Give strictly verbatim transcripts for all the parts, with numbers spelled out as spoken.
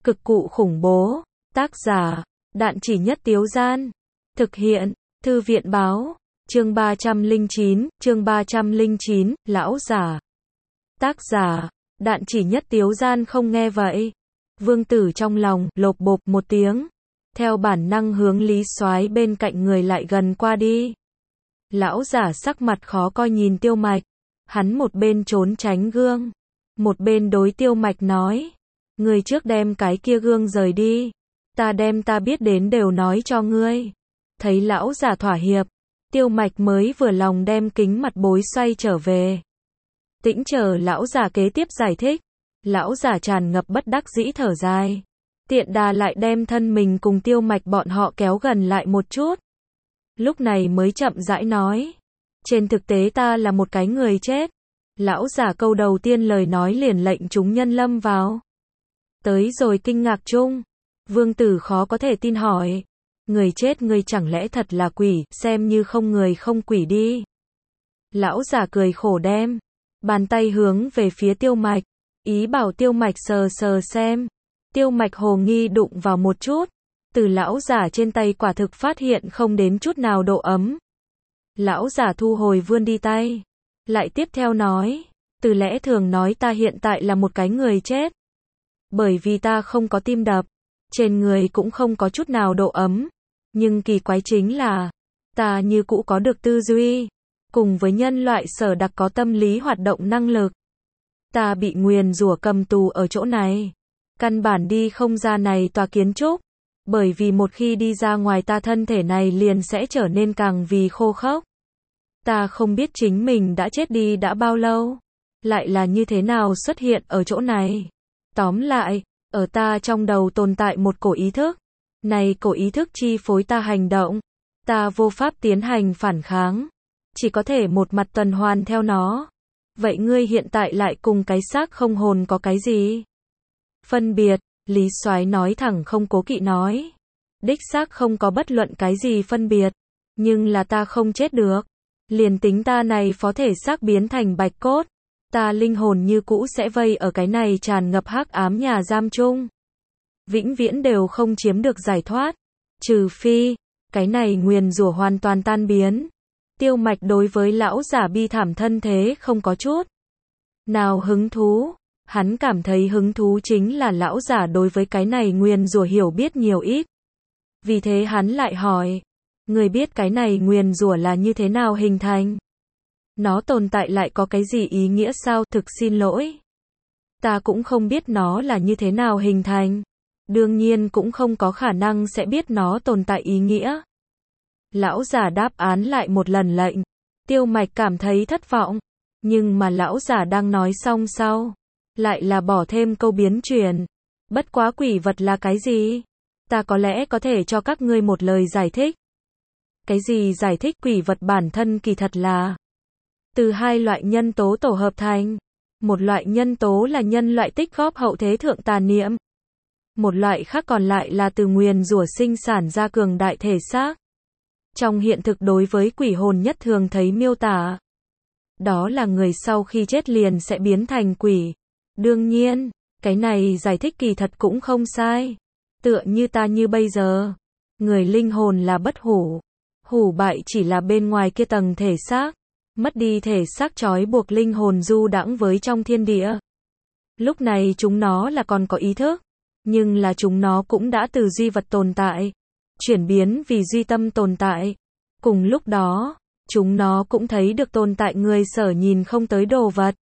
Cực cụ khủng bố. Tác giả, Đạn Chỉ Nhất Tiếu Gian. Thực hiện, Thư viện báo. Chương ba trăm lẻ chín, chương ba trăm lẻ chín, lão giả. Tác giả, Đạn Chỉ Nhất Tiếu Gian. Không nghe vậy, Vương Tử trong lòng lộp bộp một tiếng, theo bản năng hướng Lý Soái bên cạnh người lại gần qua đi. Lão giả sắc mặt khó coi nhìn Tiêu Mạch, hắn một bên trốn tránh gương, một bên đối Tiêu Mạch nói: "Ngươi trước đem cái kia gương rời đi, ta đem ta biết đến đều nói cho ngươi." Thấy lão giả thỏa hiệp, Tiêu Mạch mới vừa lòng đem kính mặt bối xoay trở về. Tĩnh chờ lão giả kế tiếp giải thích. Lão giả tràn ngập bất đắc dĩ thở dài, tiện đà lại đem thân mình cùng Tiêu Mạch bọn họ kéo gần lại một chút. Lúc này mới chậm rãi nói: "Trên thực tế ta là một cái người chết." Lão giả câu đầu tiên lời nói liền lệnh chúng nhân lâm vào tới rồi kinh ngạc chung. Vương Tử khó có thể tin hỏi: "Người chết ngươi chẳng lẽ thật là quỷ, xem như không người không quỷ đi." Lão giả cười khổ đem bàn tay hướng về phía Tiêu Mạch, ý bảo Tiêu Mạch sờ sờ xem. Tiêu Mạch hồ nghi đụng vào một chút, từ lão giả trên tay quả thực phát hiện không đến chút nào độ ấm. Lão giả thu hồi vươn đi tay, lại tiếp theo nói: "Từ lẽ thường nói ta hiện tại là một cái người chết, bởi vì ta không có tim đập, trên người cũng không có chút nào độ ấm, nhưng kỳ quái chính là, ta như cũ có được tư duy, cùng với nhân loại sở đặc có tâm lý hoạt động năng lực. Ta bị nguyền rủa cầm tù ở chỗ này, căn bản đi không ra này tòa kiến trúc, bởi vì một khi đi ra ngoài ta thân thể này liền sẽ trở nên càng vì khô khốc. Ta không biết chính mình đã chết đi đã bao lâu, lại là như thế nào xuất hiện ở chỗ này. Tóm lại, ở ta trong đầu tồn tại một cổ ý thức, này cổ ý thức chi phối ta hành động, ta vô pháp tiến hành phản kháng, chỉ có thể một mặt tuần hoàn theo nó. Vậy ngươi hiện tại lại cùng cái xác không hồn có cái gì phân biệt?" Lý Soái nói thẳng không cố kỵ nói: "Đích xác không có bất luận cái gì phân biệt, nhưng là ta không chết được. Liền tính ta này phó thể xác biến thành bạch cốt, ta linh hồn như cũ sẽ vây ở cái này tràn ngập hắc ám nhà giam chung, vĩnh viễn đều không chiếm được giải thoát, trừ phi cái này nguyền rủa hoàn toàn tan biến." Tiêu Mạch đối với lão giả bi thảm thân thế không có chút nào hứng thú, hắn cảm thấy hứng thú chính là lão giả đối với cái này nguyền rủa hiểu biết nhiều ít. Vì thế hắn lại hỏi: "Người biết cái này nguyền rủa là như thế nào hình thành? Nó tồn tại lại có cái gì ý nghĩa sao?" "Thực xin lỗi, ta cũng không biết nó là như thế nào hình thành, đương nhiên cũng không có khả năng sẽ biết nó tồn tại ý nghĩa." Lão giả đáp án lại một lần lệnh Tiêu Mạch cảm thấy thất vọng, nhưng mà lão giả đang nói xong sau, lại là bỏ thêm câu biến chuyển: "Bất quá quỷ vật là cái gì? Ta có lẽ có thể cho các ngươi một lời giải thích." "Cái gì giải thích?" "Quỷ vật bản thân kỳ thật là từ hai loại nhân tố tổ hợp thành. Một loại nhân tố là nhân loại tích góp hậu thế thượng tà niệm, một loại khác còn lại là từ nguyền rủa sinh sản ra cường đại thể xác. Trong hiện thực đối với quỷ hồn nhất thường thấy miêu tả, đó là người sau khi chết liền sẽ biến thành quỷ. Đương nhiên, cái này giải thích kỳ thật cũng không sai. Tựa như ta như bây giờ, người linh hồn là bất hủ, hủ bại chỉ là bên ngoài kia tầng thể xác, mất đi thể xác trói buộc linh hồn du đãng với trong thiên địa. Lúc này chúng nó là còn có ý thức, nhưng là chúng nó cũng đã từ duy vật tồn tại, chuyển biến vì duy tâm tồn tại. Cùng lúc đó, chúng nó cũng thấy được tồn tại người sở nhìn không tới đồ vật.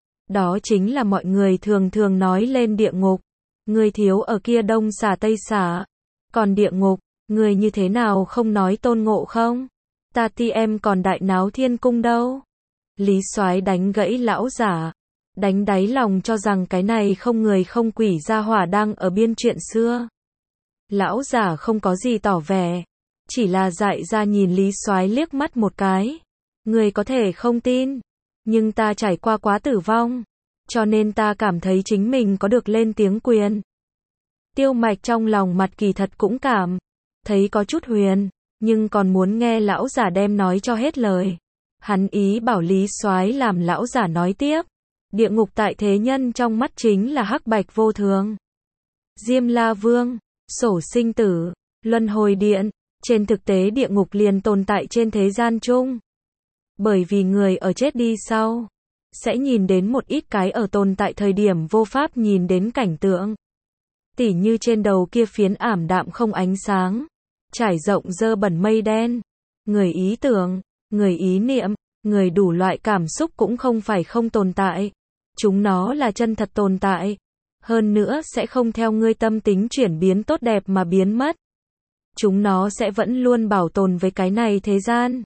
Đó chính là mọi người thường thường nói lên địa ngục. Người thiếu ở kia đông xả tây xả. Còn địa ngục, người như thế nào không nói Tôn Ngộ Không? Ta ti em còn đại náo thiên cung đâu." Lý Soái đánh gãy lão giả, đánh đáy lòng cho rằng cái này không người không quỷ gia hỏa đang ở biên chuyện xưa. Lão giả không có gì tỏ vẻ, chỉ là dại ra nhìn Lý Soái liếc mắt một cái. "Người có thể không tin, nhưng ta trải qua quá tử vong, cho nên ta cảm thấy chính mình có được lên tiếng quyền." Tiêu Mạch trong lòng mặt kỳ thật cũng cảm thấy có chút huyền, nhưng còn muốn nghe lão giả đem nói cho hết lời. Hắn ý bảo Lý Soái làm lão giả nói tiếp. Địa ngục tại thế nhân trong mắt chính là hắc bạch vô thường. Diêm La Vương, sổ sinh tử, luân hồi điện, trên thực tế địa ngục liền tồn tại trên thế gian chung. Bởi vì người ở chết đi sau, sẽ nhìn đến một ít cái ở tồn tại thời điểm vô pháp nhìn đến cảnh tượng. Tỉ như trên đầu kia phiến ảm đạm không ánh sáng, trải rộng dơ bẩn mây đen, người ý tưởng, người ý niệm, người đủ loại cảm xúc cũng không phải không tồn tại. Chúng nó là chân thật tồn tại. Hơn nữa sẽ không theo ngươi tâm tính chuyển biến tốt đẹp mà biến mất. Chúng nó sẽ vẫn luôn bảo tồn với cái này thế gian.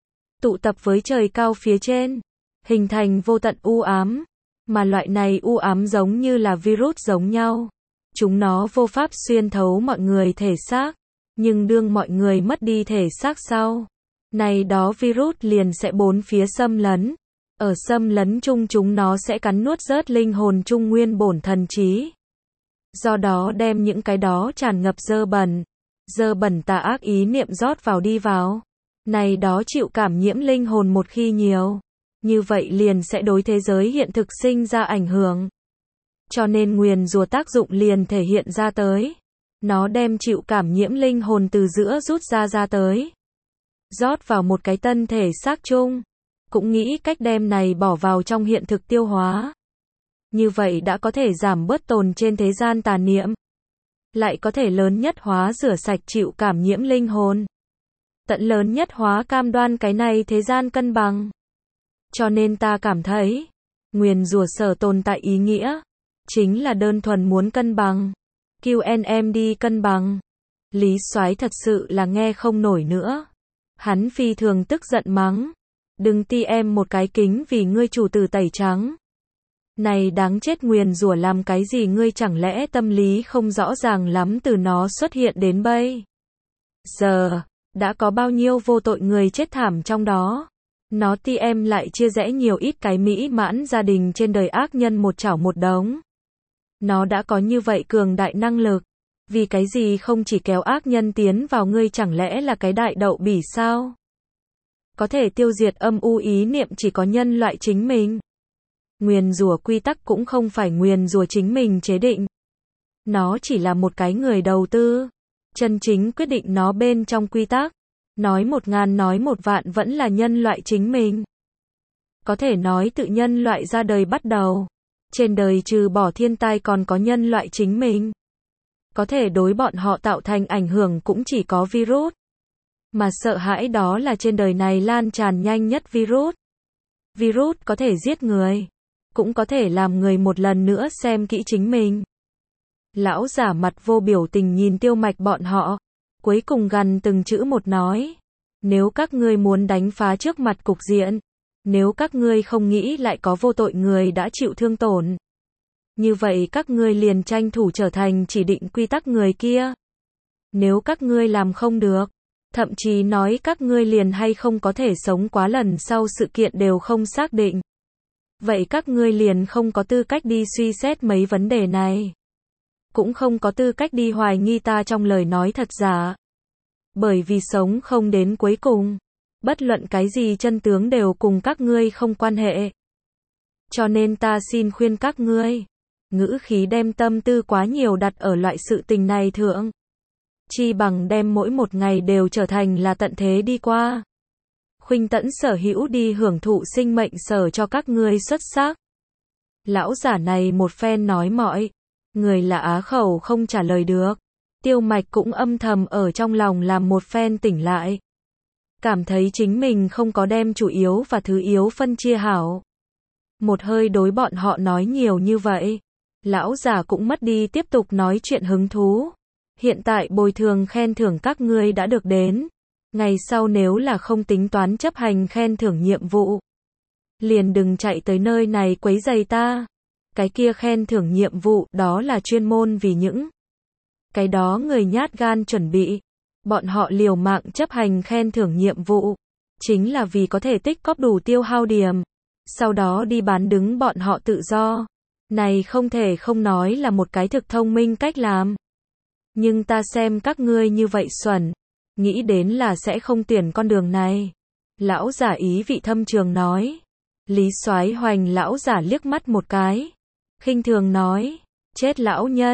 Tụ tập với trời cao phía trên, hình thành vô tận u ám. Mà loại này u ám giống như là virus giống nhau. Chúng nó vô pháp xuyên thấu mọi người thể xác. Nhưng đương mọi người mất đi thể xác sau, này đó virus liền sẽ bốn phía xâm lấn. Ở xâm lấn chung chúng nó sẽ cắn nuốt rớt linh hồn trung nguyên bổn thần trí. Do đó đem những cái đó tràn ngập dơ bẩn, dơ bẩn tà ác ý niệm rót vào đi vào. Này đó chịu cảm nhiễm linh hồn một khi nhiều, như vậy liền sẽ đối thế giới hiện thực sinh ra ảnh hưởng. Cho nên nguyền rủa tác dụng liền thể hiện ra tới. Nó đem chịu cảm nhiễm linh hồn từ giữa rút ra ra tới. Rót vào một cái tân thể xác chung. Cũng nghĩ cách đem này bỏ vào trong hiện thực tiêu hóa. Như vậy đã có thể giảm bớt tồn trên thế gian tà niệm. Lại có thể lớn nhất hóa rửa sạch chịu cảm nhiễm linh hồn. Tận lớn nhất hóa cam đoan cái này thế gian cân bằng. Cho nên ta cảm thấy, nguyền rủa sở tồn tại ý nghĩa, chính là đơn thuần muốn cân bằng. quy en em đi cân bằng. Lý Soái thật sự là nghe không nổi nữa. Hắn phi thường tức giận mắng. Đừng ti em một cái kính vì ngươi chủ tử tẩy trắng. Này đáng chết nguyền rủa làm cái gì ngươi chẳng lẽ tâm lý không rõ ràng lắm từ nó xuất hiện đến bây giờ, đã có bao nhiêu vô tội người chết thảm trong đó. Nó ti em lại chia rẽ nhiều ít cái mỹ mãn gia đình trên đời ác nhân một chảo một đống. Nó đã có như vậy cường đại năng lực. Vì cái gì không chỉ kéo ác nhân tiến vào ngươi chẳng lẽ là cái đại đậu bỉ sao? Có thể tiêu diệt âm u ý niệm chỉ có nhân loại chính mình. Nguyền rủa quy tắc cũng không phải nguyền rủa chính mình chế định. Nó chỉ là một cái người đầu tư. Chân chính quyết định nó bên trong quy tắc. Nói một ngàn nói một vạn vẫn là nhân loại chính mình. Có thể nói tự nhân loại ra đời bắt đầu. Trên đời trừ bỏ thiên tai còn có nhân loại chính mình. Có thể đối bọn họ tạo thành ảnh hưởng cũng chỉ có virus. Mà sợ hãi đó là trên đời này lan tràn nhanh nhất virus. Virus có thể giết người. Cũng có thể làm người một lần nữa xem kỹ chính mình. Lão giả mặt vô biểu tình nhìn Tiêu Mạch bọn họ. Cuối cùng gần từng chữ một nói. Nếu các ngươi muốn đánh phá trước mặt cục diện. Nếu các ngươi không nghĩ lại có vô tội người đã chịu thương tổn. Như vậy các ngươi liền tranh thủ trở thành chỉ định quy tắc người kia. Nếu các ngươi làm không được. Thậm chí nói các ngươi liền hay không có thể sống quá lần sau sự kiện đều không xác định. Vậy các ngươi liền không có tư cách đi suy xét mấy vấn đề này. Cũng không có tư cách đi hoài nghi ta trong lời nói thật giả. Bởi vì sống không đến cuối cùng. Bất luận cái gì chân tướng đều cùng các ngươi không quan hệ. Cho nên ta xin khuyên các ngươi. Ngữ khí đem tâm tư quá nhiều đặt ở loại sự tình này thượng. Chi bằng đem mỗi một ngày đều trở thành là tận thế đi qua. Khuynh tẫn sở hữu đi hưởng thụ sinh mệnh sở cho các ngươi xuất sắc. Lão giả này một phen nói mọi. Người là á khẩu không trả lời được. Tiêu Mạch cũng âm thầm ở trong lòng làm một phen tỉnh lại. Cảm thấy chính mình không có đem chủ yếu và thứ yếu phân chia hảo. Một hơi đối bọn họ nói nhiều như vậy. Lão giả cũng mất đi tiếp tục nói chuyện hứng thú. Hiện tại bồi thường khen thưởng các ngươi đã được đến. Ngày sau nếu là không tính toán chấp hành khen thưởng nhiệm vụ. Liền đừng chạy tới nơi này quấy rầy ta. Cái kia khen thưởng nhiệm vụ đó là chuyên môn vì những. Cái đó người nhát gan chuẩn bị. Bọn họ liều mạng chấp hành khen thưởng nhiệm vụ. Chính là vì có thể tích cóp đủ tiêu hao điểm. Sau đó đi bán đứng bọn họ tự do. Này không thể không nói là một cái thực thông minh cách làm. Nhưng ta xem các ngươi như vậy xuẩn. Nghĩ đến là sẽ không tuyển con đường này. Lão giả ý vị thâm trường nói. Lý Soái hoành lão giả liếc mắt một cái. Khinh thường nói. Chết lão nhân.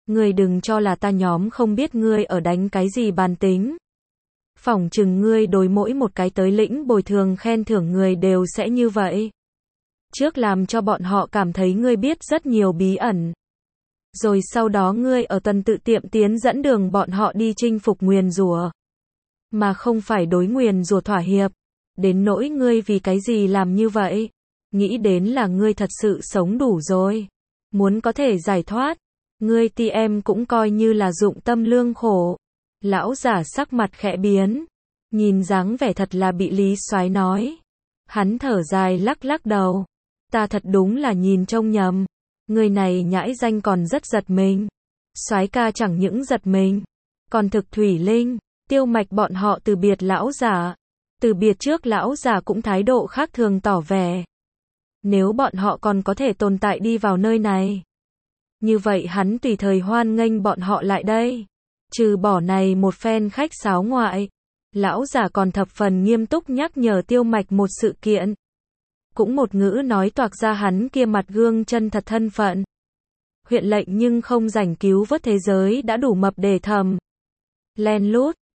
Ngươi đừng cho là ta nhóm không biết ngươi ở đánh cái gì bàn tính. Phỏng chừng ngươi đối mỗi một cái tới lĩnh bồi thường khen thưởng người đều sẽ như vậy. Trước làm cho bọn họ cảm thấy ngươi biết rất nhiều bí ẩn. Rồi sau đó ngươi ở tuần tự tiệm tiến dẫn đường bọn họ đi chinh phục nguyền rủa. Mà không phải đối nguyền rủa thỏa hiệp. Đến nỗi ngươi vì cái gì làm như vậy. Nghĩ đến là ngươi thật sự sống đủ rồi. Muốn có thể giải thoát. Ngươi ti em cũng coi như là dụng tâm lương khổ. Lão giả sắc mặt khẽ biến. Nhìn dáng vẻ thật là bị Lý Soái nói. Hắn thở dài lắc lắc đầu. Ta thật đúng là nhìn trông nhầm. Người này nhãi danh còn rất giật mình. Soái ca chẳng những giật mình. Còn thực thủy linh. Tiêu Mạch bọn họ từ biệt lão giả. Từ biệt trước lão giả cũng thái độ khác thường tỏ vẻ. Nếu bọn họ còn có thể tồn tại đi vào nơi này. Như vậy hắn tùy thời hoan nghênh bọn họ lại đây. Trừ bỏ này một phen khách sáo ngoại. Lão giả còn thập phần nghiêm túc nhắc nhở Tiêu Mạch một sự kiện. Cũng một ngữ nói toạc ra hắn kia mặt gương chân thật thân phận. Huyện lệnh nhưng không rảnh cứu vớt thế giới đã đủ mập để thầm. Len lút,